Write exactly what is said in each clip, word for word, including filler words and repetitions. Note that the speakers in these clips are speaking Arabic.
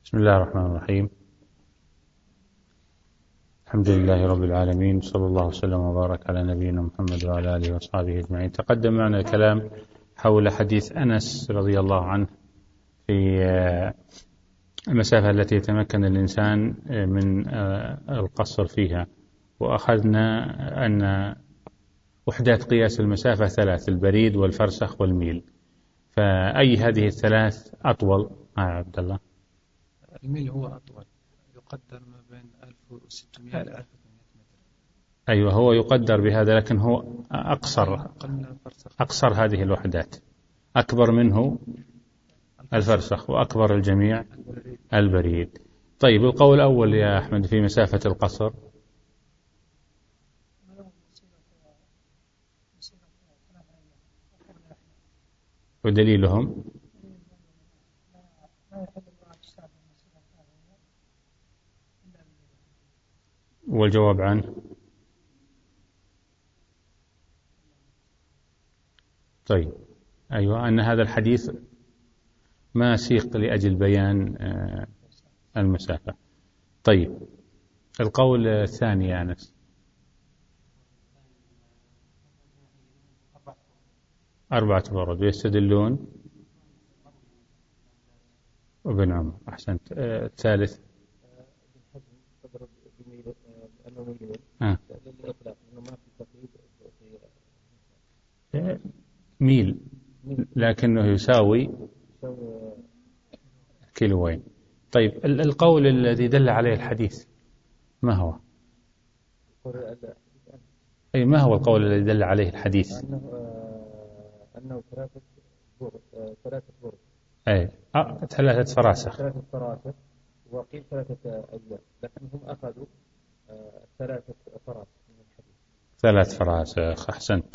بسم الله الرحمن الرحيم. الحمد لله رب العالمين، صلى الله وسلم وبارك على نبينا محمد وعلى آله وأصحابه أجمعين. تقدم معنا الكلام حول حديث أنس رضي الله عنه في المسافة التي يتمكن الإنسان من القصر فيها، وأخذنا أن وحدات قياس المسافة ثلاث: البريد والفرسخ والميل. فأي هذه الثلاث أطول؟ آه عبد الله. الميل هو أطول، يقدر ما بين ألف وستمائة إلى ألف وثمانمائة متر. أيوة، هو يقدر بهذا، لكن هو أقصر أقصر هذه الوحدات. أكبر منه الفرسخ، وأكبر الجميع البريد. طيب، القول الأول يا أحمد في مسافة القصر، ودليلهم والجواب عنه. طيب، أيوة، أن هذا الحديث ما سيق لأجل بيان المسافة. طيب، القول الثاني يا أنس. أربعة برد ويستدلون وابن عمر. أحسنت. الثالث آه. ميل، لكنه يساوي كيلوين. طيب، القول الذي دل عليه الحديث ما هو؟ أي ما هو القول الذي دل عليه الحديث؟ أنه ثلاثة ثلاثة برد. أي أه. ثلاثة فراسخ. ثلاثة فراسخ، وقيل ثلاثة أيام، لكنهم أخذوا ثلاثة فراسخ من الحديث. ثلاث فراسخ. أحسنت.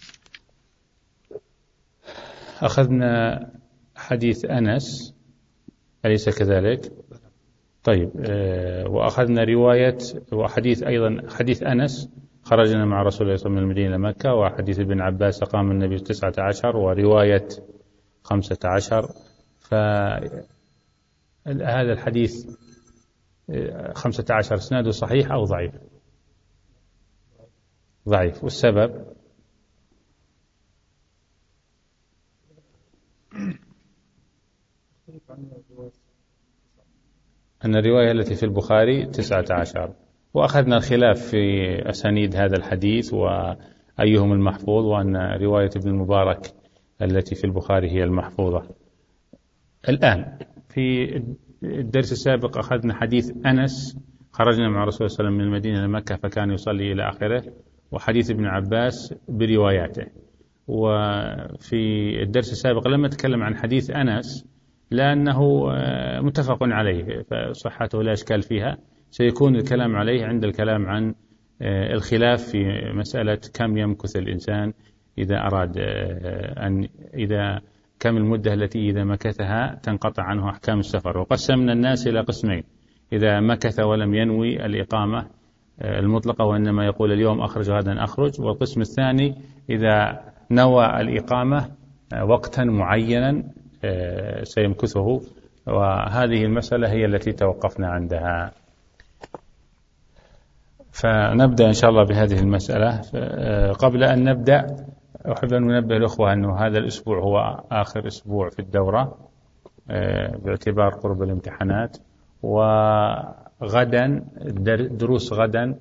أخذنا حديث أنس، أليس كذلك؟ طيب، أه وأخذنا رواية وحديث أيضا حديث أنس: خرجنا مع رسول الله صلى الله عليه وسلم من المدينة لمكة، وحديث ابن عباس: قام النبي تسعة عشر، ورواية خمسة عشر. فهذا الحديث خمسة عشر اسناده صحيح أو ضعيف؟ ضعيف. والسبب أن الرواية التي في البخاري تسعة عشر. وأخذنا الخلاف في أسانيد هذا الحديث وأيهم المحفوظ، وأن رواية ابن المبارك التي في البخاري هي المحفوظة. الآن في الدرس السابق أخذنا حديث أنس: خرجنا مع رسول الله صلى الله عليه وسلم من المدينة لمكة فكان يصلي إلى آخره، وحديث ابن عباس برواياته. وفي الدرس السابق لما نتكلم عن حديث أنس لأنه متفق عليه فصحته لا إشكال فيها، سيكون الكلام عليه عند الكلام عن الخلاف في مسألة كم يمكث الإنسان إذا أراد أن إذا كم المدة التي إذا مكثها تنقطع عنه أحكام السفر. وقسمنا الناس إلى قسمين: إذا مكث ولم ينوي الإقامة المطلقة وإنما يقول اليوم أخرج غدا أخرج. والقسم الثاني إذا نوى الإقامة وقتا معينا سيمكثه. وهذه المسألة هي التي توقفنا عندها. فنبدأ إن شاء الله بهذه المسألة. قبل أن نبدأ أحب أن ننبه الأخوة أنه هذا الأسبوع هو آخر أسبوع في الدورة باعتبار قرب الامتحانات، وغدا دروس غدا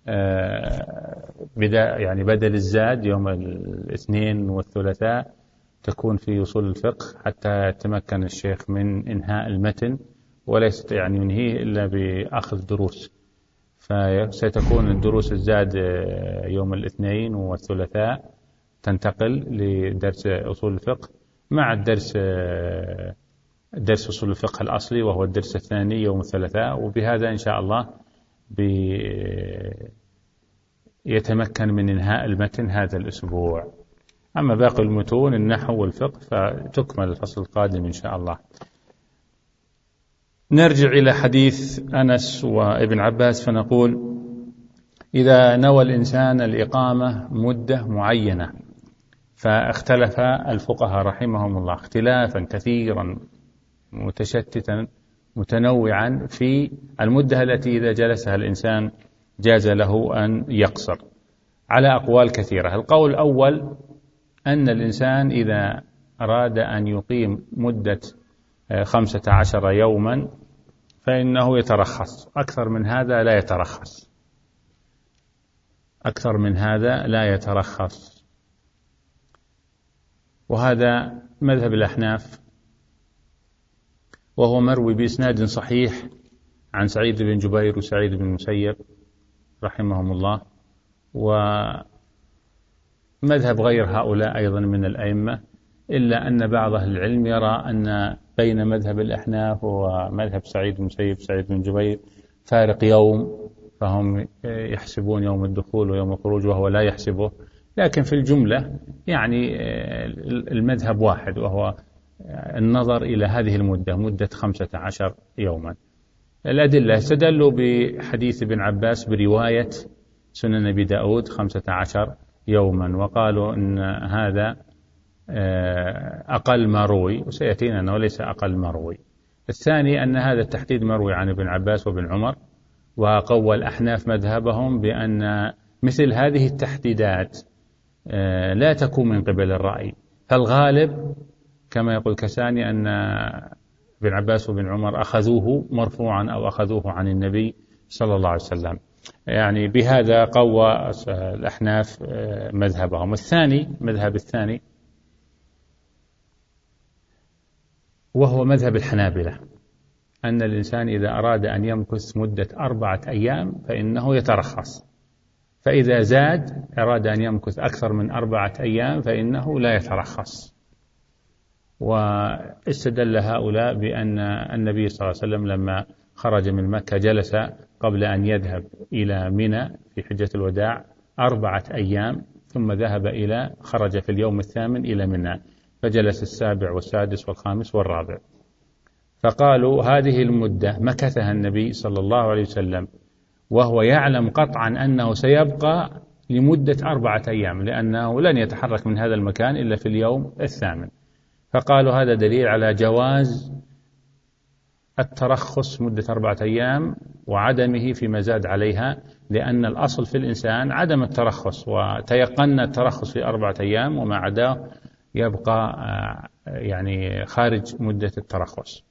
بدأ يعني بدل الزاد يوم الاثنين والثلاثاء تكون في أصول الفقه حتى يتمكن الشيخ من إنهاء المتن، وليس يعني ينهيه إلا بأخذ دروس. فستكون الدروس الزاد يوم الاثنين والثلاثاء تنتقل لدرس أصول الفقه مع الدرس درس أصول الفقه الأصلي وهو الدرس الثاني يوم الثلاثاء. وبهذا إن شاء الله يتمكن من إنهاء المتن هذا الأسبوع. أما باقي المتون النحو والفقه فتكمل الفصل القادم إن شاء الله. نرجع إلى حديث أنس وابن عباس فنقول: إذا نوى الإنسان الإقامة مدة معينة، فاختلف الفقهاء رحمهم الله اختلافا كثيرا متشتتا متنوعا في المدة التي إذا جلسها الإنسان جاز له أن يقصر، على أقوال كثيرة. القول الأول أن الإنسان إذا أراد أن يقيم مدة خمسة عشر يوما فإنه يترخص، أكثر من هذا لا يترخص، أكثر من هذا لا يترخص. وهذا مذهب الأحناف، وهو مروي بإسناد صحيح عن سعيد بن جبير وسعيد بن المسيب رحمهم الله. ومذهب غير هؤلاء أيضا من الأئمة، إلا أن بعض أهل العلم يرى أن بين مذهب الأحناف ومذهب سعيد بن المسيب سعيد بن جبير فارق يوم، فهم يحسبون يوم الدخول ويوم الخروج وهو لا يحسبه، لكن في الجملة يعني المذهب واحد، وهو النظر إلى هذه المدة، مدة خمسة عشر يوما. الأدلة استدلوا بحديث ابن عباس برواية سنن أبي داود خمسة عشر يوما، وقالوا أن هذا أقل ما روي، وسيأتينا أنه ليس أقل ما روي. الثاني أن هذا التحديد مروي عن ابن عباس وابن عمر، وقوى الأحناف مذهبهم بأن مثل هذه التحديدات لا تكون من قبل الرأي، فالغالب كما يقول كساني أن ابن عباس وابن عمر أخذوه مرفوعا أو أخذوه عن النبي صلى الله عليه وسلم. يعني بهذا قوى الأحناف مذهبهم. الثاني مذهب الثاني وهو مذهب الحنابلة، أن الإنسان إذا أراد أن يمكث مدة أربعة أيام فإنه يترخص، فإذا زاد أراد أن يمكث أكثر من أربعة أيام فإنه لا يترخص. واستدل هؤلاء بأن النبي صلى الله عليه وسلم لما خرج من مكة جلس قبل أن يذهب إلى منى في حجة الوداع أربعة أيام، ثم ذهب إلى خرج في اليوم الثامن إلى منى، فجلس السابع والسادس والخامس والرابع. فقالوا هذه المدة مكثها النبي صلى الله عليه وسلم وهو يعلم قطعا أنه سيبقى لمدة أربعة أيام، لأنه لن يتحرك من هذا المكان إلا في اليوم الثامن. فقالوا هذا دليل على جواز الترخص مدة أربعة أيام وعدمه فيما زاد عليها، لأن الأصل في الإنسان عدم الترخص، وتيقن الترخص في أربعة أيام وما عداه يبقى يعني خارج مدة الترخص.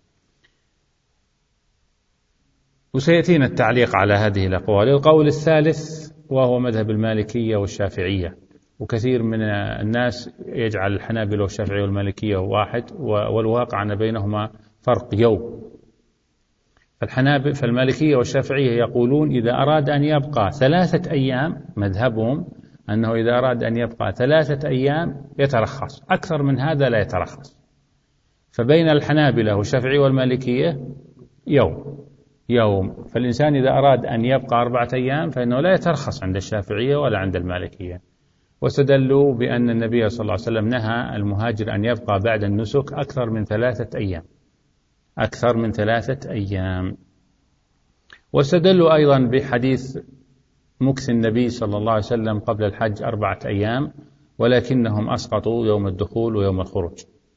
وسيأتينا التعليق على هذه الأقوال. القول الثالث وهو مذهب المالكية والشافعية، وكثير من الناس يجعل الحنابلة والشافعية والمالكية واحد، والواقع أن بينهما فرق يوم. فالحنابلة فالمالكية والشافعية يقولون إذا أراد أن يبقى ثلاثة أيام، مذهبهم أنه إذا أراد أن يبقى ثلاثة أيام يترخص، أكثر من هذا لا يترخص. فبين الحنابلة والشافعية والمالكية يوم يوم فالإنسان إذا أراد أن يبقى أربعة أيام فإنه لا يترخص عند الشافعية ولا عند المالكية. واستدلوا بأن النبي صلى الله عليه وسلم نهى المهاجر أن يبقى بعد النسك أكثر من ثلاثة أيام أكثر من ثلاثة أيام. واستدلوا أيضا بحديث مكث النبي صلى الله عليه وسلم قبل الحج أربعة أيام، ولكنهم أسقطوا يوم الدخول ويوم الخروج،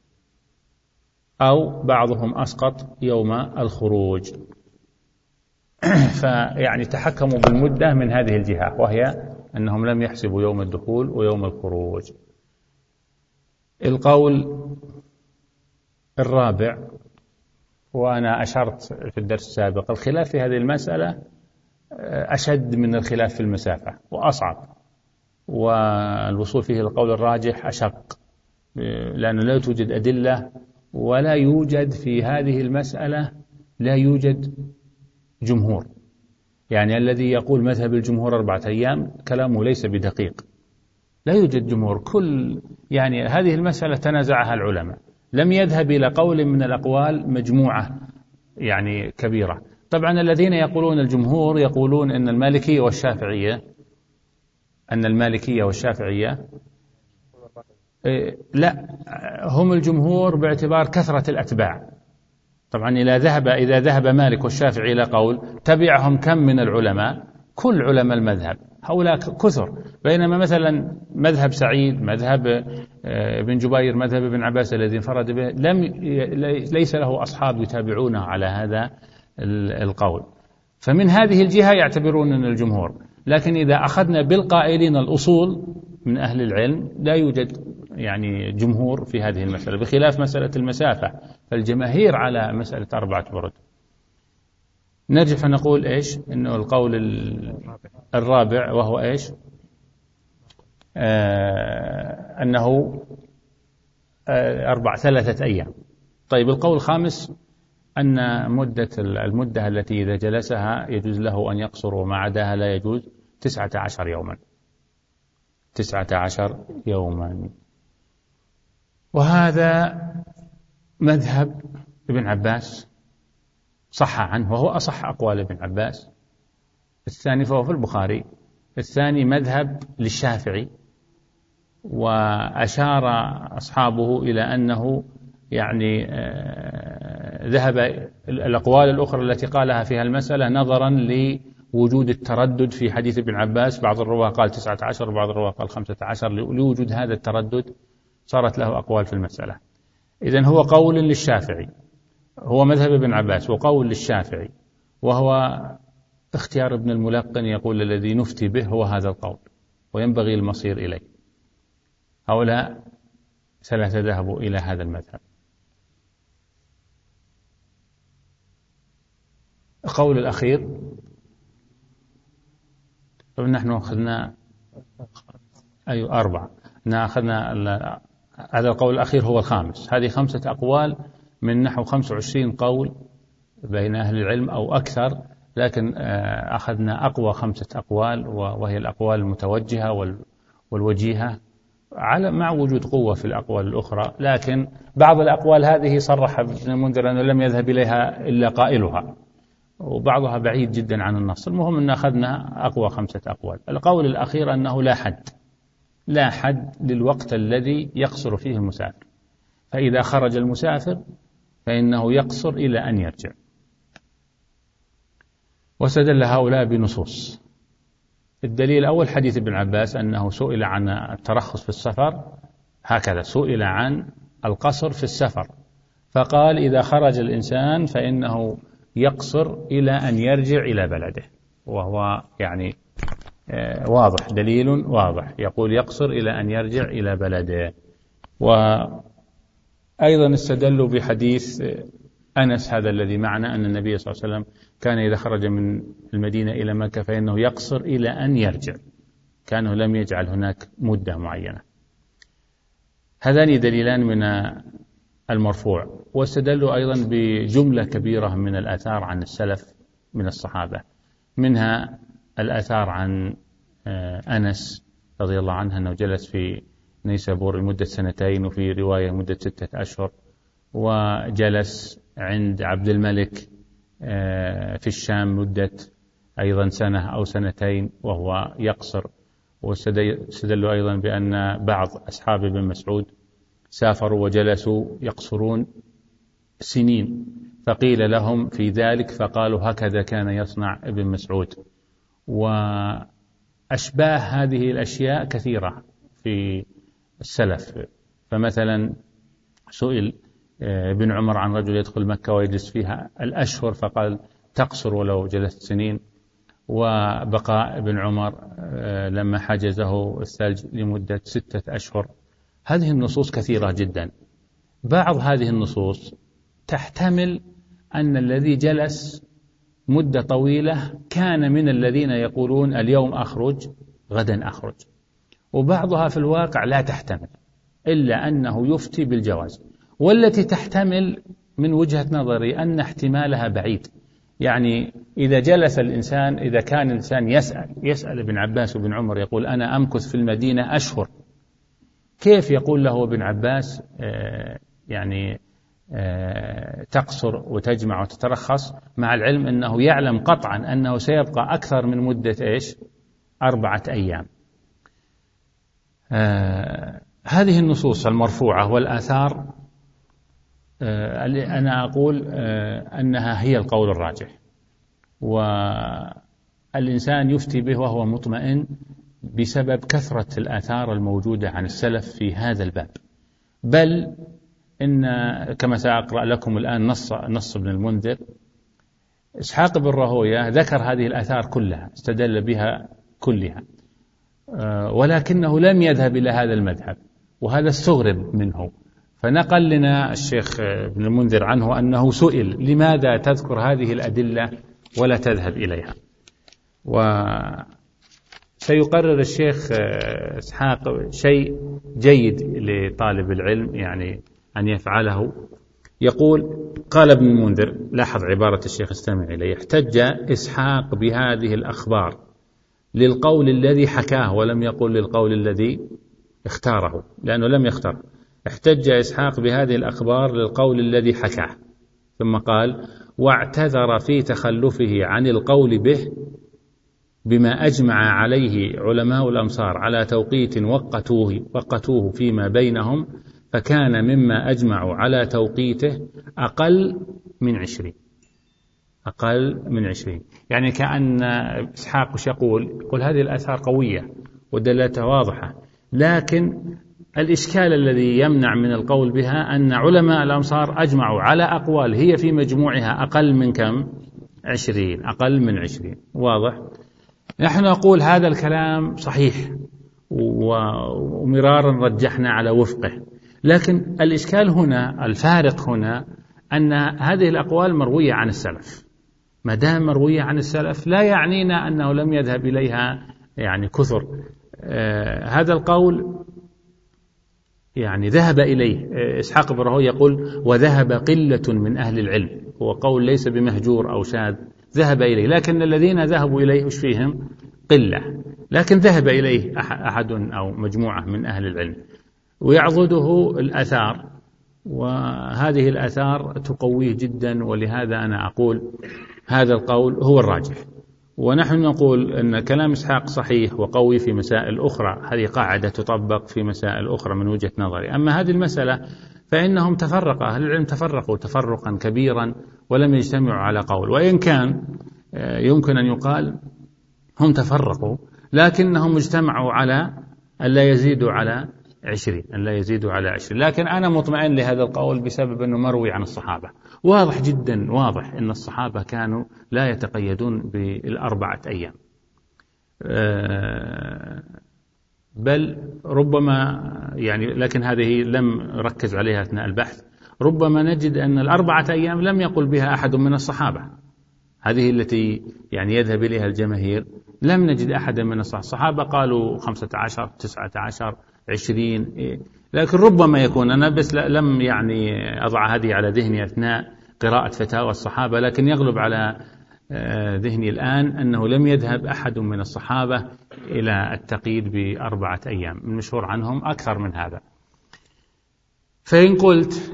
أو بعضهم أسقط يوم الخروج. فيعني تحكموا بالمدة من هذه الجهة، وهي أنهم لم يحسبوا يوم الدخول ويوم الخروج. القول الرابع، وأنا أشرت في الدرس السابق، الخلاف في هذه المسألة أشد من الخلاف في المسافة وأصعب، والوصول فيه القول الراجح أشق، لأنه لا توجد أدلة ولا يوجد في هذه المسألة لا يوجد جمهور. يعني الذي يقول مذهب الجمهور أربعة أيام كلامه ليس بدقيق، لا يوجد جمهور. كل يعني هذه المسألة تنازعها العلماء، لم يذهب إلى قول من الأقوال مجموعة يعني كبيرة. طبعا الذين يقولون الجمهور يقولون أن المالكية والشافعية أن المالكية والشافعية لا، هم الجمهور باعتبار كثرة الأتباع. طبعا إذا ذهب إذا ذهب مالك والشافعي إلى قول تبعهم كم من العلماء؟ كل علماء المذهب هؤلاء كثر، بينما مثلا مذهب سعيد، مذهب ابن جبير، مذهب ابن عباس الذي انفرد به لم ليس له أصحاب يتابعونه على هذا القول. فمن هذه الجهة يعتبرون من الجمهور. لكن إذا أخذنا بالقائلين الأصول من أهل العلم لا يوجد يعني جمهور في هذه المسألة، بخلاف مسألة المسافة فالجماهير على مسألة أربعة برد. نرجع فنقول إيش؟ إنه القول الرابع وهو إيش؟ آه أنه آه أربع ثلاثة أيام. طيب القول الخامس أن مدة المدة التي إذا جلسها يجوز له أن يقصر وما عداها لا يجوز، تسعة عشر يوما، تسعة عشر يوما. وهذا مذهب ابن عباس صح عنه، وهو أصح أقوال ابن عباس. الثاني فهو في البخاري. الثاني مذهب للشافعي، وأشار أصحابه إلى أنه يعني ذهب الأقوال الأخرى التي قالها فيها المسألة نظرا لوجود التردد في حديث ابن عباس، بعض الرواة قال تسعة عشر وبعض الرواة قال خمسة عشر، لوجود هذا التردد صارت له أقوال في المسألة. إذن هو قول للشافعي، هو مذهب ابن عباس وقول للشافعي، وهو اختيار ابن الملقن يقول الذي نفتي به هو هذا القول وينبغي المصير إليه. هؤلاء ثلاثة ذهبوا إلى هذا المذهب. القول الأخير نحن أخذنا أي أيوة أربعة، أخذنا هذا القول الأخير هو الخامس. هذه خمسة أقوال من نحو خمسة وعشرين قول بين أهل العلم أو أكثر، لكن أخذنا أقوى خمسة أقوال وهي الأقوال المتوجهة والوجيهة على مع وجود قوة في الأقوال الأخرى. لكن بعض الأقوال هذه صرح ابن المنذر أنه لم يذهب إليها إلا قائلها، وبعضها بعيد جدا عن النص. المهم أن أخذنا أقوى خمسة أقوال. القول الأخير أنه لا حد، لا حد للوقت الذي يقصر فيه المسافر، فإذا خرج المسافر فإنه يقصر إلى أن يرجع. واستدل هؤلاء بنصوص. الدليل الأول حديث ابن عباس أنه سئل عن الترخص في السفر، هكذا سئل عن القصر في السفر فقال إذا خرج الإنسان فإنه يقصر إلى أن يرجع إلى بلده، وهو يعني واضح، دليل واضح يقول يقصر إلى أن يرجع إلى بلده. وأيضا استدلوا بحديث أنس هذا الذي معنا أن النبي صلى الله عليه وسلم كان إذا خرج من المدينة إلى مكة فإنه يقصر إلى أن يرجع، كانه لم يجعل هناك مدة معينة. هذان دليلان من المرفوع. واستدلوا أيضا بجملة كبيرة من الآثار عن السلف من الصحابة، منها الآثار عن أنس رضي الله عنه أنه جلس في نيسابور لمدة سنتين، وفي رواية مدة ستة أشهر، وجلس عند عبد الملك في الشام مدة أيضا سنة أو سنتين وهو يقصر. واستدلوا أيضا بأن بعض أصحاب ابن مسعود سافروا وجلسوا يقصرون سنين، فقيل لهم في ذلك فقالوا هكذا كان يصنع ابن مسعود. وأشباه هذه الأشياء كثيرة في السلف. فمثلا سئل ابن عمر عن رجل يدخل مكة ويجلس فيها الأشهر فقال تقصر ولو جلست سنين. وبقاء ابن عمر لما حجزه الثلج لمدة ستة أشهر. هذه النصوص كثيرة جدا. بعض هذه النصوص تحتمل أن الذي جلس مدة طويلة كان من الذين يقولون اليوم أخرج غدا أخرج، وبعضها في الواقع لا تحتمل إلا أنه يفتي بالجواز. والتي تحتمل من وجهة نظري أن احتمالها بعيد. يعني إذا جلس الإنسان، إذا كان الإنسان يسأل يسأل ابن عباس وابن عمر يقول أنا أمكث في المدينة أشهر، كيف يقول له ابن عباس آه يعني آه تقصر وتجمع وتترخص، مع العلم أنه يعلم قطعا أنه سيبقى أكثر من مدة إيش أربعة أيام. آه هذه النصوص المرفوعة والآثار آه أنا أقول آه أنها هي القول الراجح. وأن الإنسان يفتي به وهو مطمئن بسبب كثرة الآثار الموجودة عن السلف في هذا الباب. بل إن كما سأقرأ لكم الآن نص نص ابن المنذر، إسحاق بن راهويه ذكر هذه الآثار كلها، استدل بها كلها، ولكنه لم يذهب إلى هذا المذهب، وهذا استغرب منه. فنقل لنا الشيخ ابن المنذر عنه أنه سئل: لماذا تذكر هذه الأدلة ولا تذهب إليها؟ وسيقرر الشيخ إسحاق شيء جيد لطالب العلم يعني أن يفعله. يقول: قال ابن المنذر، لاحظ عبارة الشيخ استمع إليه: احتج إسحاق بهذه الأخبار للقول الذي حكاه، ولم يقل للقول الذي اختاره، لأنه لم يختار. احتج إسحاق بهذه الأخبار للقول الذي حكاه، ثم قال: واعتذر في تخلفه عن القول به بما أجمع عليه علماء الأمصار على توقيت وقتوه, وقتوه فيما بينهم، فكان مما أجمعوا على توقيته أقل من عشرين أقل من عشرين يعني كأن إسحاق وش يقول؟ يقول هذه الآثار قوية ودلالتها واضحة، لكن الإشكال الذي يمنع من القول بها أن علماء الأمصار أجمعوا على أقوال هي في مجموعها أقل من كم؟ عشرين أقل من عشرين. واضح؟ نحن نقول هذا الكلام صحيح ومرارا رجحنا على وفقه، لكن الإشكال هنا، الفارق هنا، أن هذه الأقوال مروية عن السلف. ما دام مروية عن السلف لا يعنينا أنه لم يذهب إليها يعني كثر. آه هذا القول يعني ذهب إليه إسحاق بن راهويه، يقول: وذهب قلة من أهل العلم، هو قول ليس بمهجور أو شاذ، ذهب إليه، لكن الذين ذهبوا إليه وش فيهم؟ قلة، لكن ذهب إليه أحد أو مجموعة من أهل العلم، ويعضده الآثار، وهذه الآثار تقويه جدا، ولهذا أنا أقول هذا القول هو الراجح. ونحن نقول أن كلام إسحاق صحيح وقوي في مسائل أخرى، هذه قاعدة تطبق في مسائل أخرى من وجهة نظري. أما هذه المسألة فإنهم تفرقوا، أهل العلم تفرقوا تفرقا كبيرا ولم يجتمعوا على قول، وإن كان يمكن أن يقال هم تفرقوا لكنهم اجتمعوا على أن لا يزيدوا على عشرين أن لا يزيدوا على عشرين لكن أنا مطمئن لهذا القول بسبب أنه مروي عن الصحابة. واضح جدا، واضح أن الصحابة كانوا لا يتقيدون بالأربعة أيام، بل ربما يعني، لكن هذه لم ركز عليها أثناء البحث، ربما نجد أن الأربعة أيام لم يقل بها أحد من الصحابة، هذه التي يعني يذهب إليها الجماهير، لم نجد أحدا من الصحابة. الصحابة قالوا خمسة عشر، تسعة عشر، عشرين، لكن ربما يكون، أنا بس لم يعني أضع هذه على ذهني أثناء قراءة فتاوى الصحابة، لكن يغلب على ذهني الآن أنه لم يذهب أحد من الصحابة إلى التقييد بأربعة أيام، المشهور عنهم أكثر من هذا. فإن قلت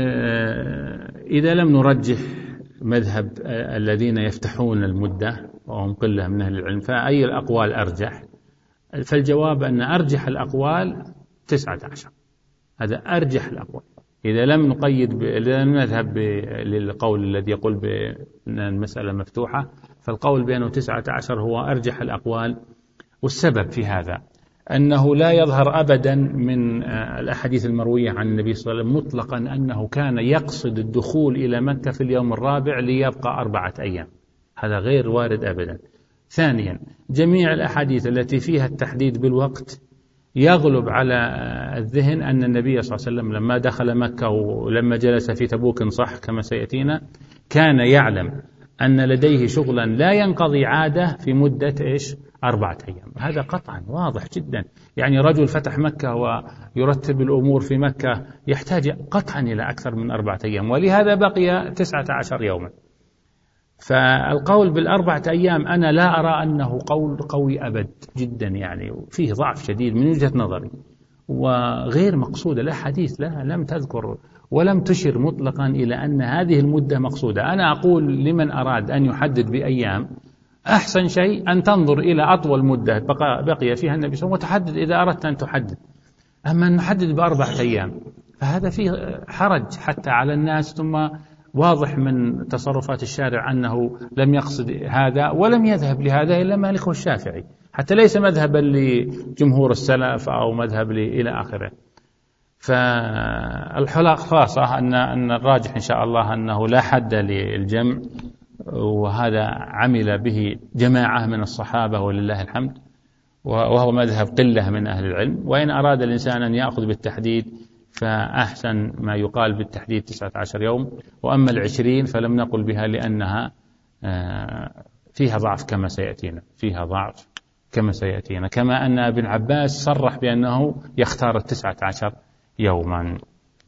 إذا لم نرجح مذهب الذين يفتحون المدة وهم قلة من أهل العلم، فأي الأقوال أرجح؟ فالجواب أن أرجح الأقوال تسعة عشر، هذا أرجح الأقوال. إذا لم نقيد ب... إذا لم نذهب ب... للقول الذي يقول بأن المسألة مفتوحة، فالقول بأنه تسعة عشر هو أرجح الأقوال. والسبب في هذا أنه لا يظهر أبدا من الأحاديث المروية عن النبي صلى الله عليه وسلم مطلقا أنه كان يقصد الدخول إلى مكة في اليوم الرابع ليبقى أربعة أيام، هذا غير وارد أبدا. ثانيا، جميع الأحاديث التي فيها التحديد بالوقت يغلب على الذهن أن النبي صلى الله عليه وسلم لما دخل مكة ولما جلس في تبوك صح كما سيأتينا، كان يعلم أن لديه شغلا لا ينقضي عادة في مدة إيش؟ أربعة أيام. هذا قطعا واضح جدا، يعني رجل فتح مكة ويرتب الأمور في مكة يحتاج قطعا إلى أكثر من أربعة أيام، ولهذا بقي تسعة عشر يوما. فالقول بالأربعة أيام أنا لا أرى أنه قول قوي أبد جدا، يعني فيه ضعف شديد من وجهة نظري، وغير مقصودة. لا حديث لا لم تذكر ولم تشر مطلقا إلى أن هذه المدة مقصودة. أنا أقول لمن أراد أن يحدد بأيام، أحسن شيء أن تنظر إلى أطول مدة بقي فيها النبي صلى الله عليه وسلم وتحدد إذا أردت أن تحدد. أما أن نحدد بأربعة أيام فهذا فيه حرج حتى على الناس، ثم واضح من تصرفات الشارع أنه لم يقصد هذا ولم يذهب لهذا إلا مالك والشافعي، حتى ليس مذهبا لجمهور السلف أو مذهب إلى آخره. فالخلاصة أن أن الراجح إن شاء الله أنه لا حد للجمع، وهذا عمل به جماعة من الصحابة ولله الحمد، وهو مذهب قلة من أهل العلم. وإن أراد الإنسان أن يأخذ بالتحديد فأحسن ما يقال بالتحديد تسعة عشر يوم، وأما العشرين فلم نقل بها لأنها فيها ضعف كما سيأتينا، فيها ضعف كما سيأتينا، كما أن ابن عباس صرح بأنه يختار التسعة عشر يوما.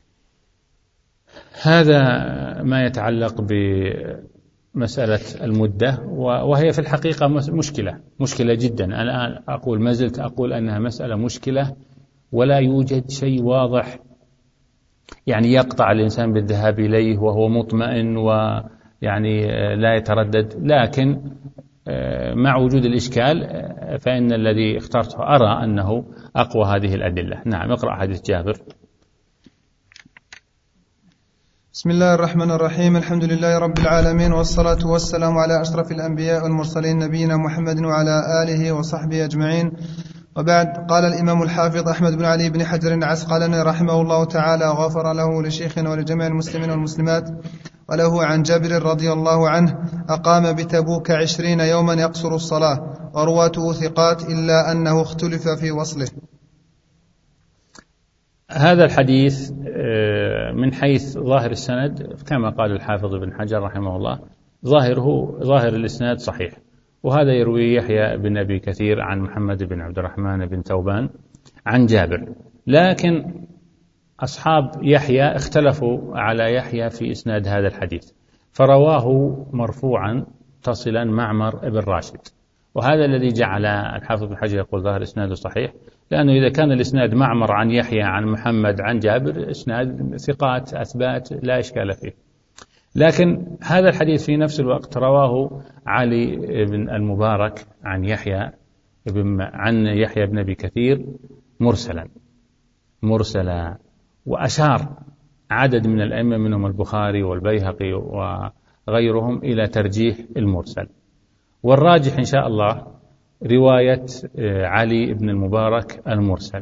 هذا ما يتعلق بمسألة المدة، وهي في الحقيقة مشكلة مشكلة جدا. أنا أقول ما زلت أقول أنها مسألة مشكلة، ولا يوجد شيء واضح يعني يقطع الإنسان بالذهاب إليه وهو مطمئن ويعني لا يتردد. لكن مع وجود الإشكال فإن الذي اخترته أرى أنه أقوى هذه الأدلة. نعم، اقرأ حديث جابر. بسم الله الرحمن الرحيم. الحمد لله رب العالمين، والصلاة والسلام على أشرف الأنبياء والمرسلين نبينا محمد وعلى آله وصحبه أجمعين، وبعد. قال الإمام الحافظ أحمد بن علي بن حجر العسقلاني رحمه الله تعالى وغفر له لشيخنا ولجميع المسلمين والمسلمات وله عن جابر رضي الله عنه: أقام بتبوك عشرين يوما يقصر الصلاة، ورواته ثقات إلا أنه اختلف في وصله. هذا الحديث من حيث ظاهر السند كما قال الحافظ بن حجر رحمه الله، ظاهره ظاهر الإسناد صحيح، وهذا يروي يحيى بن أبي كثير عن محمد بن عبد الرحمن بن ثوبان عن جابر. لكن أصحاب يحيى اختلفوا على يحيى في إسناد هذا الحديث، فرواه مرفوعا تصلا معمر بن راشد، وهذا الذي جعل الحافظ بن حجر يقول ظاهر إسناده صحيح، لأنه إذا كان الإسناد معمر عن يحيى عن محمد عن جابر إسناد ثقات أثبات لا إشكال فيه. لكن هذا الحديث في نفس الوقت رواه علي بن المبارك عن يحيى عن يحيى بن أبي كثير مرسلا مرسلا وأشار عدد من الأئمة منهم البخاري والبيهقي وغيرهم إلى ترجيح المرسل. والراجح إن شاء الله رواية علي بن المبارك المرسلة،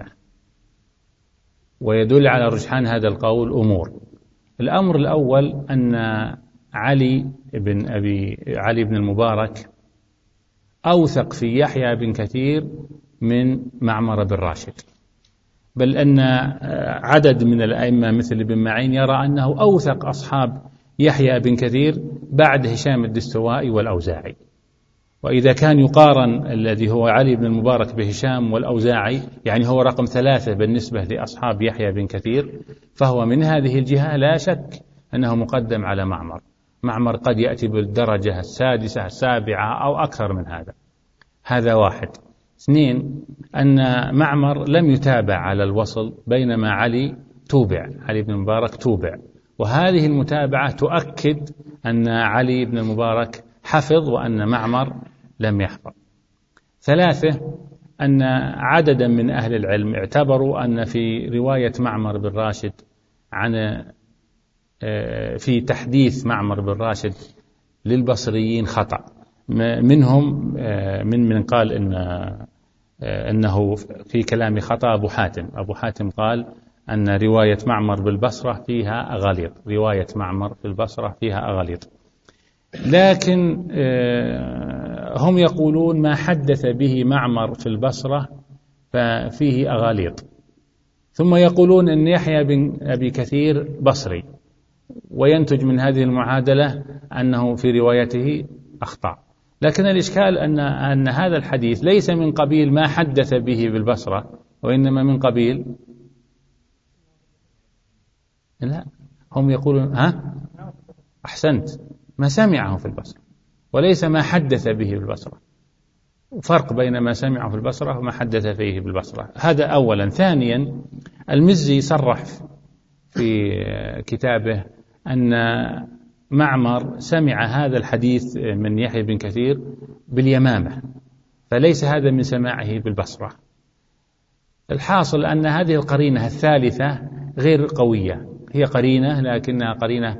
ويدل على رجحان هذا القول أمور. الأمر الأول أن علي بن أبي علي بن المبارك أوثق في يحيى بن كثير من معمر بن راشد، بل أن عدد من الأئمة مثل ابن معين يرى أنه أوثق أصحاب يحيى بن كثير بعد هشام الدستوائي والأوزاعي. وإذا كان يقارن الذي هو علي بن المبارك بهشام والأوزاعي، يعني هو رقم ثلاثة بالنسبة لأصحاب يحيى بن كثير، فهو من هذه الجهة لا شك أنه مقدم على معمر. معمر قد يأتي بالدرجة السادسة السابعة أو أكثر من هذا. هذا واحد. اثنين، أن معمر لم يتابع على الوصل، بينما علي توبع، علي بن المبارك توبع، وهذه المتابعة تؤكد أن علي بن المبارك حفظ وأن معمر لم يحفظ. ثلاثة، أن عددا من أهل العلم اعتبروا أن في رواية معمر بن راشد عن في تحديث معمر بن راشد للبصريين خطأ، منهم من من قال إن أنه في كلام خطأ أبو حاتم أبو حاتم قال أن رواية معمر بالبصرة فيها أغاليط، رواية معمر في البصرة فيها أغاليط. لكن هم يقولون ما حدث به معمر في البصرة ففيه أغاليط، ثم يقولون أن يحيى بن أبي كثير بصري، وينتج من هذه المعادلة أنه في روايته أخطأ. لكن الإشكال أن أن هذا الحديث ليس من قبيل ما حدث به بالبصرة، وإنما من قبيل لا هم يقولون ها أحسنت ما سمعه في البصرة، وليس ما حدث به بالبصرة. فرق بين ما سمعه في البصرة وما حدث فيه بالبصرة. هذا أولا. ثانيا، المزي صرح في كتابه أن معمر سمع هذا الحديث من يحيى بن كثير باليمامة، فليس هذا من سماعه بالبصرة. الحاصل أن هذه القرينة الثالثة غير قوية، هي قرينة لكنها قرينة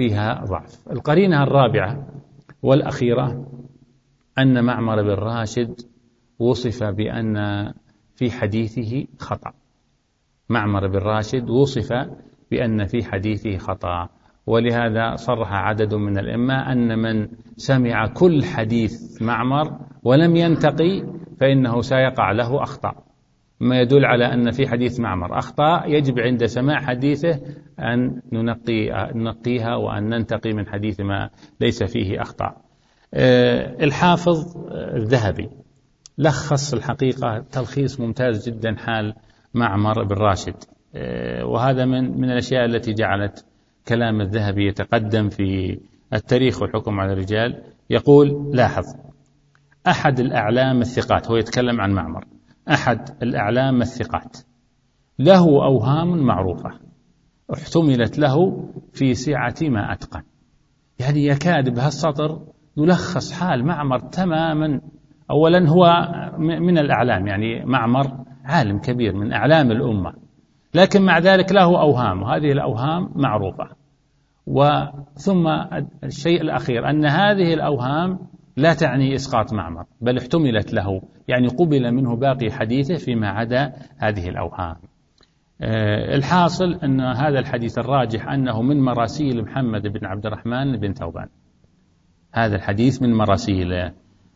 فيها ضعف. القرينة الرابعة والأخيرة أن معمر بن راشد وصف بأن في حديثه خطأ. معمر بن راشد وصف بأن في حديثه خطأ، ولهذا صرح عدد من الأئمة أن من سمع كل حديث معمر ولم ينتقي فإنه سيقع له أخطاء، ما يدل على أن في حديث معمر أخطاء يجب عند سماع حديثه أن ننقي ننقيها وأن ننتقي من حديث ما ليس فيه أخطاء. الحافظ الذهبي لخص الحقيقة تلخيص ممتاز جدا حال معمر بن راشد، وهذا من من الأشياء التي جعلت كلام الذهبي يتقدم في التاريخ والحكم على الرجال. يقول: لاحظ، أحد الأعلام الثقات، هو يتكلم عن معمر، أحد الأعلام الثقات له أوهام معروفة احتملت له في سعة ما أتقن. يعني يكاد بهالسطر يلخص حال معمر تماما. أولا هو من الأعلام، يعني معمر عالم كبير من أعلام الأمة، لكن مع ذلك له أوهام، وهذه الأوهام معروفة. وثم الشيء الأخير أن هذه الأوهام لا تعني إسقاط معمر، بل احتملت له، يعني قبل منه باقي حديثه فيما عدا هذه الأوهام. الحاصل أن هذا الحديث الراجح أنه من مراسيل محمد بن عبد الرحمن بن ثوبان، هذا الحديث من مراسيله.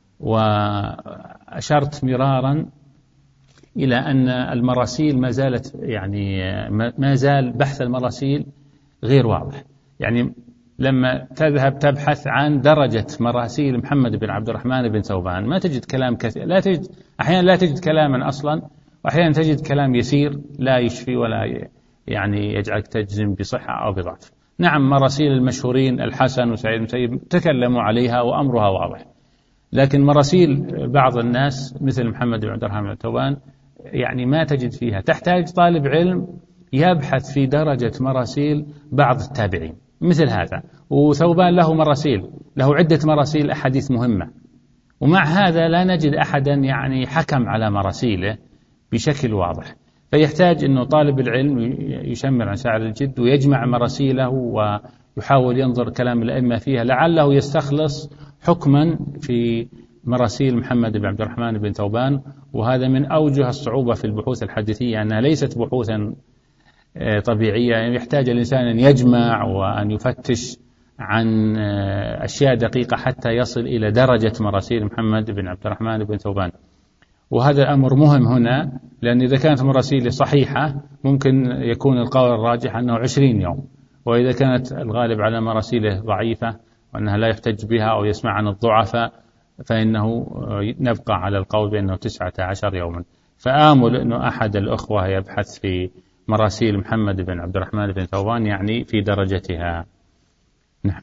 وأشرت مرارا إلى أن المراسيل ما زالت، يعني ما زال بحث المراسيل غير واضح. يعني لما تذهب تبحث عن درجة مراسيل محمد بن عبد الرحمن بن ثوبان ما تجد كلام كثير، لا تجد أحيانا لا تجد كلاما أصلا، وأحيانا تجد كلام يسير لا يشفي ولا يعني يجعلك تجزم بصحة أو بضعف. نعم، مراسيل المشهورين الحسن وسعيد المسيب تكلموا عليها وأمرها واضح، لكن مراسيل بعض الناس مثل محمد بن عبد الرحمن بن ثوبان يعني ما تجد فيها. تحتاج طالب علم يبحث في درجة مراسيل بعض التابعين مثل هذا. وثوبان له مراسيل، له عدة مراسيل أحاديث مهمة، ومع هذا لا نجد أحدا يعني حكم على مراسيله بشكل واضح. فيحتاج أنه طالب العلم يشمر عن ساعة الجد ويجمع مراسيله ويحاول ينظر كلام الأئمة فيها، لعله يستخلص حكما في مراسيل محمد بن عبد الرحمن بن ثوبان. وهذا من أوجه الصعوبة في البحوث الحديثية، أنها ليست بحوثا طبيعية، يعني يحتاج الإنسان أن يجمع وأن يفتش عن أشياء دقيقة حتى يصل إلى درجة مراسيل محمد بن عبد الرحمن بن ثوبان. وهذا الأمر مهم هنا، لأن إذا كانت مراسيله صحيحة ممكن يكون القول الراجح أنه عشرين يوم، وإذا كانت الغالب على مراسيله ضعيفة وأنها لا يحتج بها أو يسمع عن الضعفاء فإنه نبقى على القول بأنه تسعة عشر يوما. فآمل أنه أحد الأخوة يبحث في مراسيل محمد بن عبد الرحمن بن ثوبان يعني في درجتها. نعم.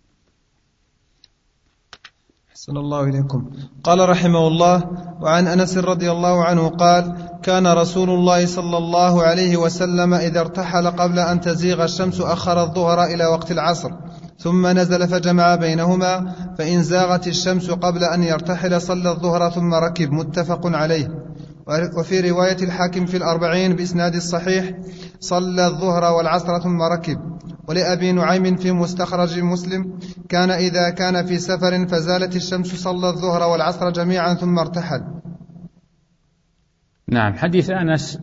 أحسن الله إليكم. قال رحمه الله: وعن أنس رضي الله عنه قال: كان رسول الله صلى الله عليه وسلم إذا ارتحل قبل أن تزيغ الشمس أخر الظهر إلى وقت العصر، ثم نزل فجمع بينهما، فإن زاغت الشمس قبل أن يرتحل صلى الظهر ثم ركب. متفق عليه. وفي رواية الحاكم في الأربعين بإسناد الصحيح: صلى الظهر والعصر ثم ركب. ولأبي نعيم في مستخرج مسلم: كان إذا كان في سفر فزالت الشمس صلى الظهر والعصر جميعا ثم ارتحل. نعم. حديث أنس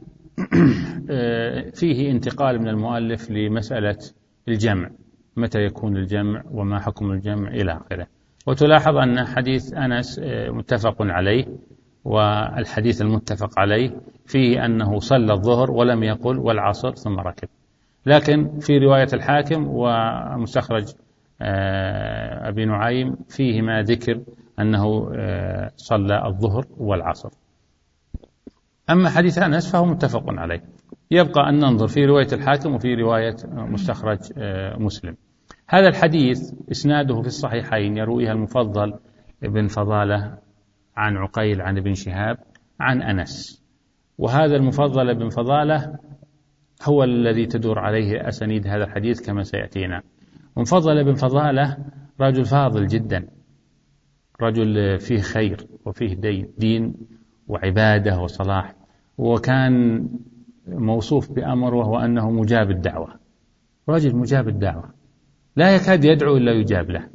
فيه انتقال من المؤلف لمسألة الجمع، متى يكون الجمع وما حكم الجمع إلى آخره. وتلاحظ أن حديث أنس متفق عليه، والحديث المتفق عليه فيه أنه صلى الظهر ولم يقل والعصر ثم ركب. لكن في رواية الحاكم ومستخرج أبي نعيم فيه ما ذكر أنه صلى الظهر والعصر. أما حديث أنس فهو متفق عليه. يبقى أن ننظر في رواية الحاكم وفي رواية مستخرج مسلم. هذا الحديث إسناده في الصحيحين يرويها المفضل ابن فضالة عن عقيل عن ابن شهاب عن أنس، وهذا المفضل ابن فضالة هو الذي تدور عليه أسانيد هذا الحديث كما سيأتينا. ومفضل ابن فضالة رجل فاضل جدا، رجل فيه خير وفيه دين وعبادة وصلاح، وكان موصوف بأمر وهو أنه مجاب الدعوة، رجل مجاب الدعوة. لا يكاد يدعو إلا يجاب له.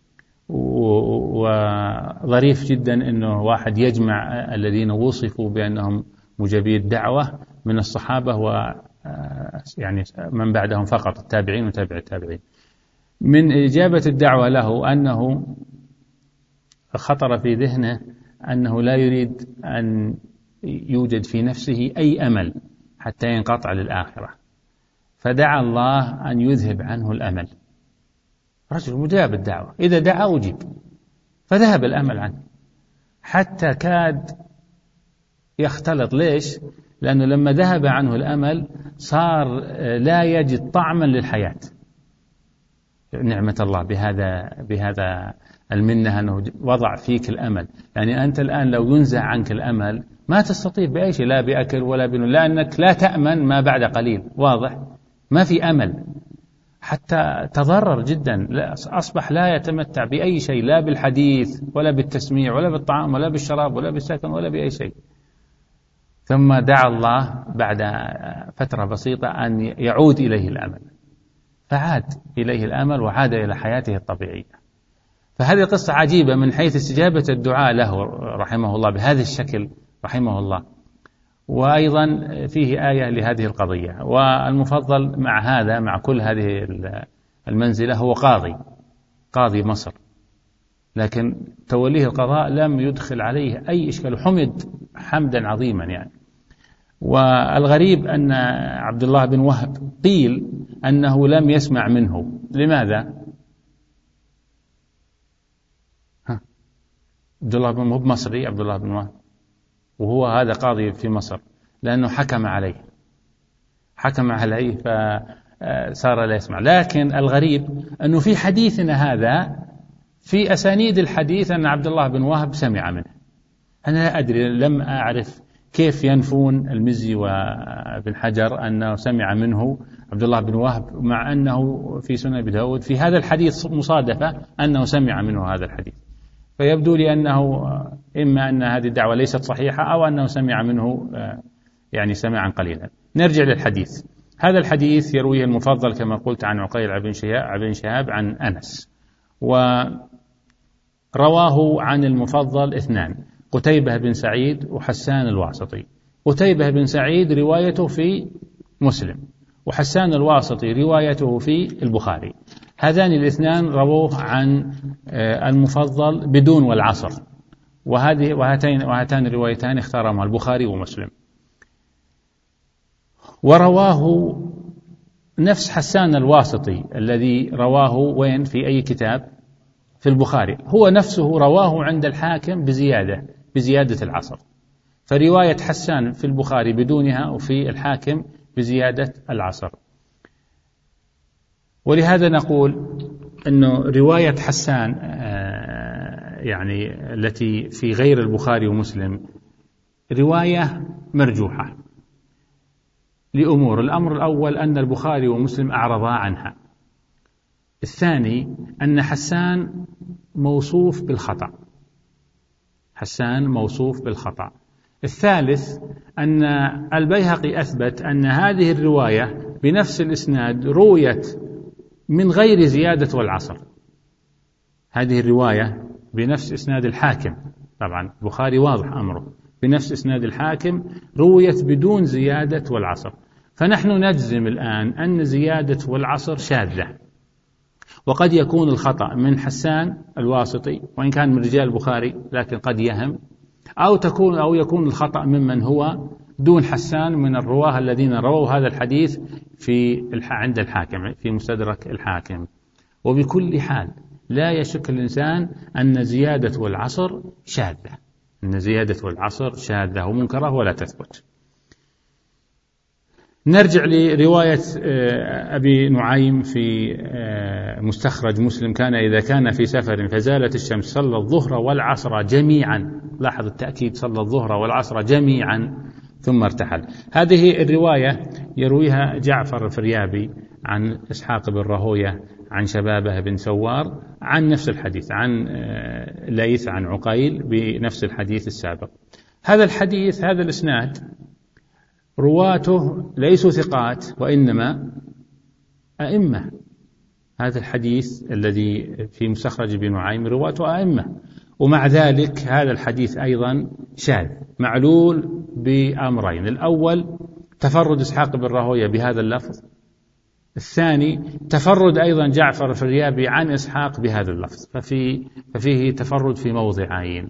وظريف جدا أنه واحد يجمع الذين وصفوا بأنهم مجابي الدعوة من الصحابة و يعني من بعدهم فقط، التابعين وتابع التابعين. من إجابة الدعوة له أنه خطر في ذهنه أنه لا يريد أن يوجد في نفسه أي أمل حتى ينقطع للآخرة، فدعا الله أن يذهب عنه الأمل. رجل مجاب الدعوة، إذا دعا أجيب، فذهب الأمل عنه حتى كاد يختلط. ليش؟ لأنه لما ذهب عنه الأمل صار لا يجد طعما للحياة. نعمة الله بهذا بهذا المنة أنه وضع فيك الأمل. يعني أنت الآن لو ينزع عنك الأمل ما تستطيع بأي شيء، لا بأكل ولا بنوم، لأنك لا تأمن ما بعد قليل. واضح؟ ما في أمل، حتى تضرر جدا. أصبح لا يتمتع بأي شيء، لا بالحديث ولا بالتسميع ولا بالطعام ولا بالشراب ولا بالسكن ولا بأي شيء. ثم دعا الله بعد فترة بسيطة أن يعود إليه الأمل، فعاد إليه الأمل وعاد إلى حياته الطبيعية. فهذه قصة عجيبة من حيث استجابة الدعاء له رحمه الله بهذا الشكل رحمه الله. وأيضا فيه آية لهذه القضية. والمفضل مع هذا مع كل هذه المنزلة هو قاضي قاضي مصر، لكن توليه القضاء لم يدخل عليه أي إشكال، حمد حمدا عظيما يعني. والغريب أن عبد الله بن وهب قيل أنه لم يسمع منه. لماذا؟ ها. عبد الله بن وهب مصري، عبد الله بن وهب، وهو هذا قاضي في مصر، لأنه حكم عليه حكم عليه فصار لا يسمع. لكن الغريب أنه في حديثنا هذا في أسانيد الحديث أن عبد الله بن وهب سمع منه. أنا لا أدري، لم أعرف كيف ينفون المزي وابن حجر أنه سمع منه عبد الله بن وهب، مع أنه في سنن أبي داود في هذا الحديث مصادفة أنه سمع منه هذا الحديث. فيبدو لي أنه إما أن هذه الدعوة ليست صحيحة أو أنه سمع منه يعني سمعا قليلا. نرجع للحديث. هذا الحديث يرويه المفضل كما قلت عن عقيل بن شهاب عن أنس، ورواه عن المفضل اثنان، قتيبة بن سعيد وحسان الواسطي. قتيبة بن سعيد روايته في مسلم، وحسان الواسطي روايته في البخاري. هذان الاثنان رووه عن المفضل بدون والعصر، وهذه وهاتين وهاتان الروايتان اختارهما البخاري ومسلم. ورواه نفس حسان الواسطي الذي رواه وين في أي كتاب؟ في البخاري. هو نفسه رواه عند الحاكم بزيادة بزيادة العصر. فرواية حسان في البخاري بدونها وفي الحاكم بزيادة العصر. ولهذا نقول أنه رواية حسان يعني التي في غير البخاري ومسلم رواية مرجوحة لأمور. الأمر الأول أن البخاري ومسلم أعرضا عنها. الثاني أن حسان موصوف بالخطأ، حسان موصوف بالخطأ. الثالث أن البيهقي أثبت أن هذه الرواية بنفس الإسناد رويت من غير زيادة والعصر. هذه الرواية بنفس إسناد الحاكم، طبعا البخاري واضح أمره، بنفس إسناد الحاكم رويت بدون زيادة والعصر. فنحن نجزم الآن أن زيادة والعصر شاذة، وقد يكون الخطأ من حسان الواسطي وإن كان من رجال البخاري لكن قد يهم، أو تكون أو يكون الخطأ ممن هو دون حسان من الرواه الذين رووا هذا الحديث في عند الحاكم في مستدرك الحاكم. وبكل حال لا يشك الإنسان أن زيادة والعصر شاذة، أن زيادة والعصر شاذة ومنكرة ولا تثبت. نرجع لرواية أبي نعيم في مستخرج مسلم: كان إذا كان في سفر فزالت الشمس صلى الظهر والعصر جميعا. لاحظ التأكيد، صلى الظهر والعصر جميعا ثم ارتحل. هذه الرواية يرويها جعفر الفريابي عن إسحاق بن راهوية عن شبابه بن سوار عن نفس الحديث، عن ليث عن عقيل بنفس الحديث السابق. هذا الحديث هذا الإسناد رواته ليسوا ثقات وإنما أئمة هذا الحديث الذي في مستخرج ابن نعيم رواته أئمة، ومع ذلك هذا الحديث أيضا شاذ معلول بأمرين: الأول تفرد إسحاق بن راهويه بهذا اللفظ، الثاني تفرد أيضا جعفر الفريابي عن إسحاق بهذا اللفظ، ففي ففيه تفرد في موضعين.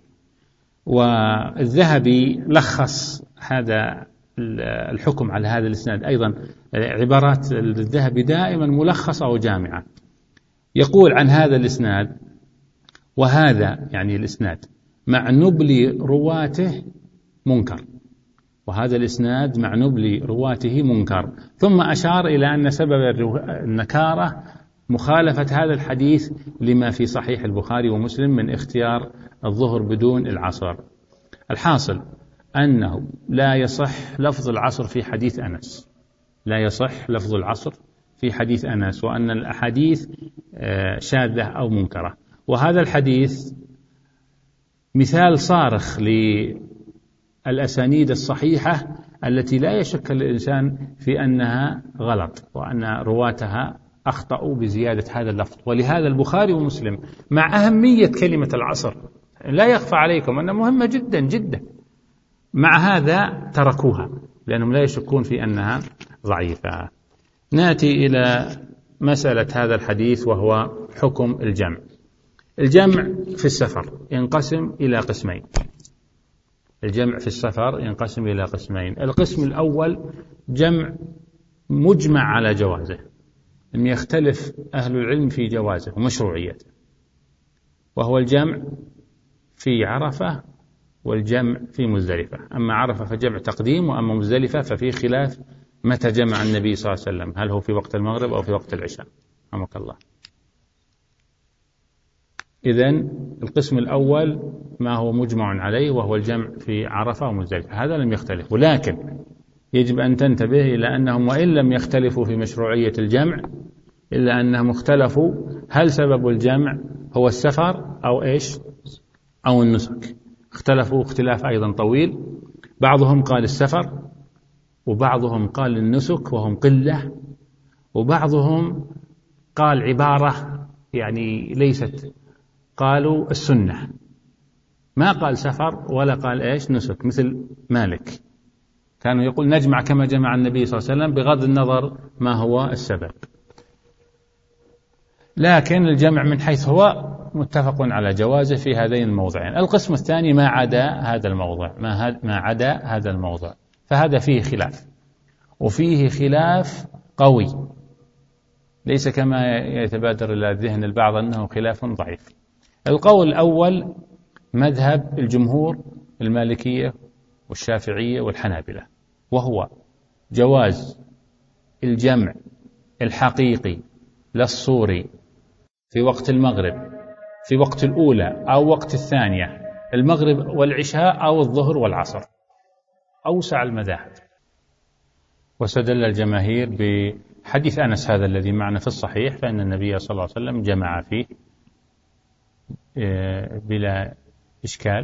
والذهبي لخص هذا الحكم على هذا الإسناد أيضا، عبارات الذهبي دائما ملخصة أو جامعة. يقول عن هذا الإسناد: وهذا يعني الإسناد مع نبل رواته منكر، وهذا الإسناد مع نبل رواته منكر. ثم أشار إلى أن سبب النكارة مخالفة هذا الحديث لما في صحيح البخاري ومسلم من اختيار الظهر بدون العصر. الحاصل أنه لا يصح لفظ العصر في حديث أنس، لا يصح لفظ العصر في حديث أنس، وأن الأحاديث شاذة أو منكرة. وهذا الحديث مثال صارخ للأسانيد الصحيحة التي لا يشك الإنسان في أنها غلط وأن رواتها أخطأوا بزيادة هذا اللفظ. ولهذا البخاري ومسلم مع أهمية كلمة العصر لا يخفى عليكم أنها مهمة جدا جدا، مع هذا تركوها لأنهم لا يشكون في أنها ضعيفة. نأتي إلى مسألة هذا الحديث وهو حكم الجمع. الجمع في السفر ينقسم إلى قسمين. الجمع في السفر ينقسم إلى قسمين. القسم الأول جمع مجمع على جوازه، لم يختلف أهل العلم في جوازه ومشروعيته، وهو الجمع في عرفة والجمع في مزدلفة. أما عرفة فجمع تقديم، وأما مزدلفة ففي خلاف متى جمع النبي صلى الله عليه وسلم، هل هو في وقت المغرب أو في وقت العشاء. رحمك الله. إذن القسم الأول ما هو مجمع عليه وهو الجمع في عرفة ومزدلفة، هذا لم يختلف. ولكن يجب أن تنتبه إلى أنهم وإن لم يختلفوا في مشروعية الجمع إلا أنهم اختلفوا هل سبب الجمع هو السفر أو إيش أو النسك. اختلفوا اختلاف أيضا طويل، بعضهم قال السفر وبعضهم قال النسك وهم قلة، وبعضهم قال عبارة يعني ليست، قالوا السنة، ما قال سفر ولا قال إيش نسك، مثل مالك كانوا يقول نجمع كما جمع النبي صلى الله عليه وسلم بغض النظر ما هو السبب. لكن الجمع من حيث هو متفق على جوازه في هذين الموضعين. القسم الثاني ما عدا هذا الموضع، ما, ما عدا هذا الموضع، فهذا فيه خلاف، وفيه خلاف قوي، ليس كما يتبادر إلى ذهن البعض أنه خلاف ضعيف. القول الأول مذهب الجمهور المالكية والشافعية والحنابلة، وهو جواز الجمع الحقيقي للصوري في وقت المغرب، في وقت الأولى أو وقت الثانية، المغرب والعشاء أو الظهر والعصر، أوسع المذاهب. واستدل الجماهير بحديث أنس هذا الذي معنا في الصحيح، فإن النبي صلى الله عليه وسلم جمع فيه بلا إشكال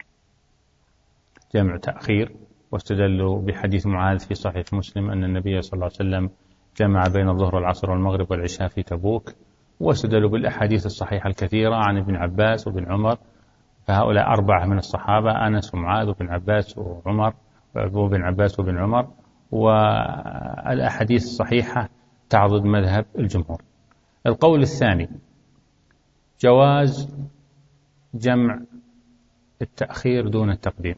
جمع تأخير. واستدلوا بحديث معاذ في صحيح مسلم أن النبي صلى الله عليه وسلم جمع بين الظهر والعصر والمغرب والعشاء في تبوك. واستدلوا بالأحاديث الصحيحة الكثيرة عن ابن عباس وابن عمر، فهؤلاء أربعة من الصحابة: أنس ومعاذ وابن عباس وعمر وابن عباس وابن عمر. والأحاديث الصحيحة تعضد مذهب الجمهور. القول الثاني جواز جمع التأخير دون التقديم،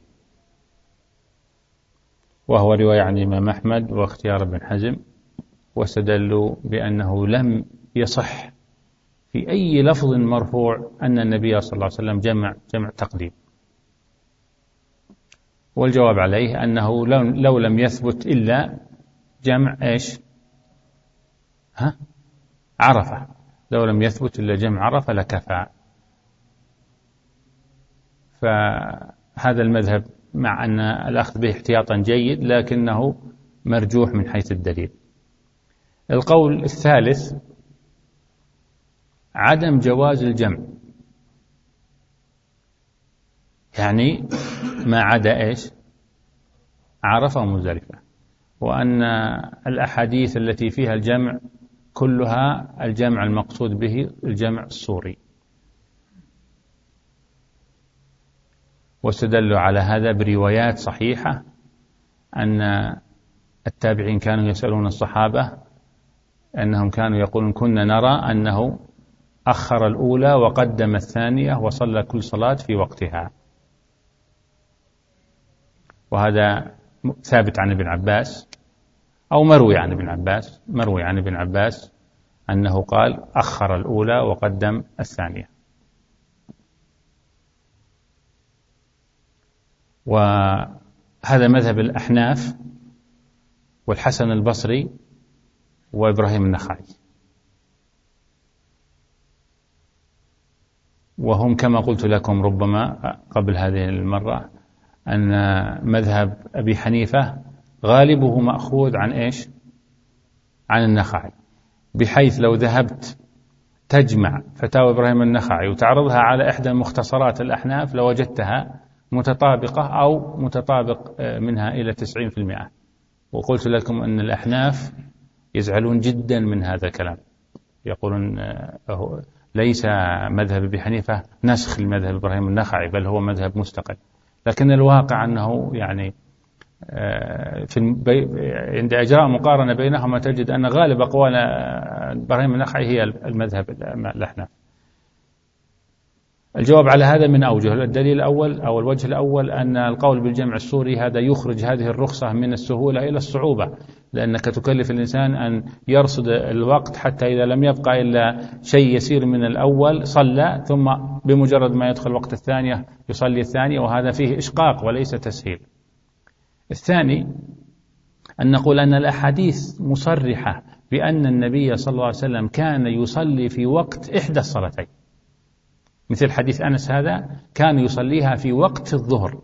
وهو رواية عن الإمام أحمد واختيار ابن حزم. واستدلوا بأنه لم يصح في أي لفظ مرفوع أن النبي صلى الله عليه وسلم جمع جمع تقديم. والجواب عليه أنه لو لم يثبت إلا جمع إيش ها عرفة، لو لم يثبت إلا جمع عرفة لكفى. فهذا المذهب مع أن الأخذ به احتياطا جيد لكنه مرجوح من حيث الدليل. القول الثالث عدم جواز الجمع، يعني ما عدا إيش عرفة ومزدلفة، وأن الأحاديث التي فيها الجمع كلها الجمع المقصود به الجمع الصوري. واستدلوا على هذا بروايات صحيحة أن التابعين كانوا يسألون الصحابة أنهم كانوا يقولون كنا نرى أنه أخر الأولى وقدم الثانية وصلى كل صلاة في وقتها. وهذا ثابت عن ابن عباس أو مروي عن ابن عباس مروي عن ابن عباس أنه قال أخر الأولى وقدم الثانية. وهذا مذهب الأحناف والحسن البصري وإبراهيم النخعي، وهم كما قلت لكم ربما قبل هذه المرة أن مذهب أبي حنيفة غالبه مأخوذ عن إيش؟ عن النخعي، بحيث لو ذهبت تجمع فتاوى إبراهيم النخعي وتعرضها على إحدى مختصرات الأحناف لوجدتها متطابقة أو متطابق منها إلى تسعين في المئة. وقلت لكم أن الأحناف يزعلون جدا من هذا الكلام، يقولون ليس مذهب أبي حنيفة نسخ لمذهب إبراهيم النخعي بل هو مذهب مستقل. لكن الواقع أنه يعني في عند إجراء مقارنة بينهما تجد أن غالب أقوال إبراهيم النخعي هي المذهب الأحناف. الجواب على هذا من أوجه. الدليل الأول أو الوجه الأول أن القول بالجمع الصوري هذا يخرج هذه الرخصة من السهولة إلى الصعوبة، لأنك تكلف الإنسان أن يرصد الوقت حتى إذا لم يبقى إلا شيء يسير من الأول صلى، ثم بمجرد ما يدخل وقت الثانية يصلي الثانية، وهذا فيه إشقاق وليس تسهيل. الثاني أن نقول أن الأحاديث مصرحة بأن النبي صلى الله عليه وسلم كان يصلي في وقت إحدى الصلاتين، مثل حديث أنس هذا كان يصليها في وقت الظهر،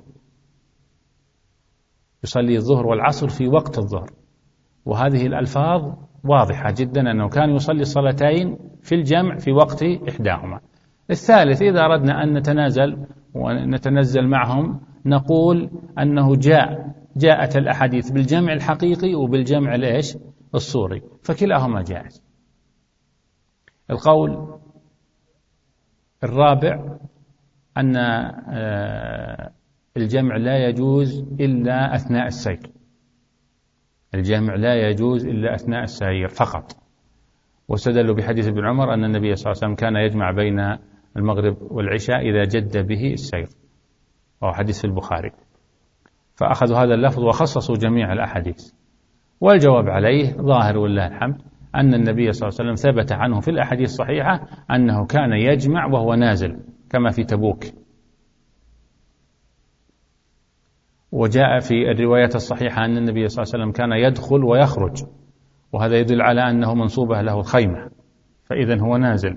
يصلي الظهر والعصر في وقت الظهر، وهذه الألفاظ واضحة جدا أنه كان يصلي الصلاتين في الجمع في وقت إحداهما. الثالث إذا أردنا أن نتنازل ونتنزل معهم نقول أنه جاء جاءت الأحاديث بالجمع الحقيقي وبالجمع الإيش الصوري، فكلاهما جائز. القول الرابع أن الجمع لا يجوز إلا أثناء السير، الجمع لا يجوز إلا أثناء السير فقط. واستدلوا بحديث ابن عمر أن النبي صلى الله عليه وسلم كان يجمع بين المغرب والعشاء إذا جد به السير، وهو حديث في البخاري، فأخذوا هذا اللفظ وخصصوا جميع الأحاديث. والجواب عليه ظاهر والله الحمد أن النبي صلى الله عليه وسلم ثبت عنه في الأحاديث الصحيحة أنه كان يجمع وهو نازل كما في تبوك، وجاء في الروايات الصحيحة أن النبي صلى الله عليه وسلم كان يدخل ويخرج، وهذا يدل على أنه منصوبة له الخيمة، فإذن هو نازل.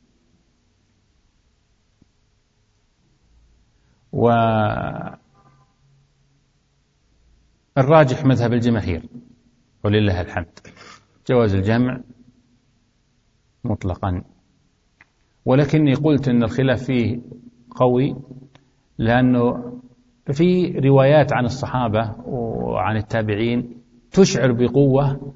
والراجح مذهب الجماهير ولله الحمد جواز الجمع مطلقا، ولكني قلت أن الخلاف فيه قوي، لأنه في روايات عن الصحابة وعن التابعين تشعر بقوة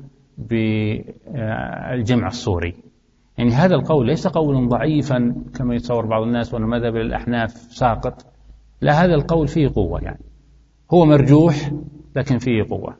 بالجمع الصوري. يعني هذا القول ليس قولا ضعيفا كما يتصور بعض الناس وأن مذهب الأحناف ساقط، لا، هذا القول فيه قوة، يعني هو مرجوح لكن فيه قوة.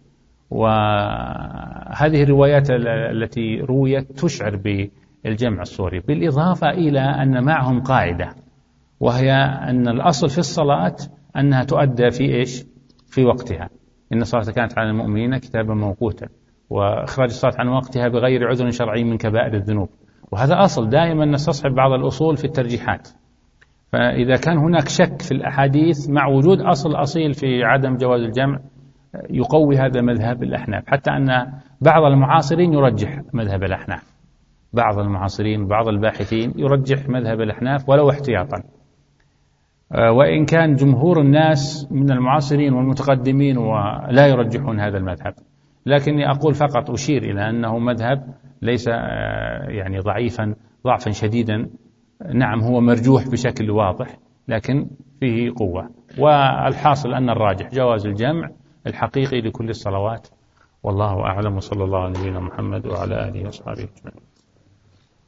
وهذه الروايات التي رويت تشعر بالجمع الصوري، بالإضافة إلى أن معهم قاعدة، وهي أن الأصل في الصلاة أنها تؤدى في إيش؟ في وقتها. إن الصلاة كانت على المؤمنين كتابا موقوتا، وإخراج الصلاة عن وقتها بغير عذر شرعي من كبائر الذنوب. وهذا أصل دائما نستصحب بعض الأصول في الترجيحات، فإذا كان هناك شك في الأحاديث مع وجود أصل أصيل في عدم جواز الجمع يقوي هذا مذهب الأحناف، حتى أن بعض المعاصرين يرجح مذهب الأحناف، بعض المعاصرين بعض الباحثين يرجح مذهب الأحناف ولو احتياطا، وإن كان جمهور الناس من المعاصرين والمتقدمين ولا يرجحون هذا المذهب. لكني أقول فقط أشير إلى أنه مذهب ليس يعني ضعيفا ضعفا شديدا، نعم هو مرجوح بشكل واضح لكن فيه قوة. والحاصل أن الراجح جواز الجمع الحقيقي لكل الصلوات، والله أعلم، وصلى الله على نبينا محمد وعلى آله وصحبه أجمعين.